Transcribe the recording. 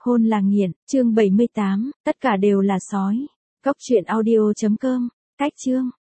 Hôn là nghiện, chương 78, tất cả đều là sói. Cốc truyện audio.com, cách chương.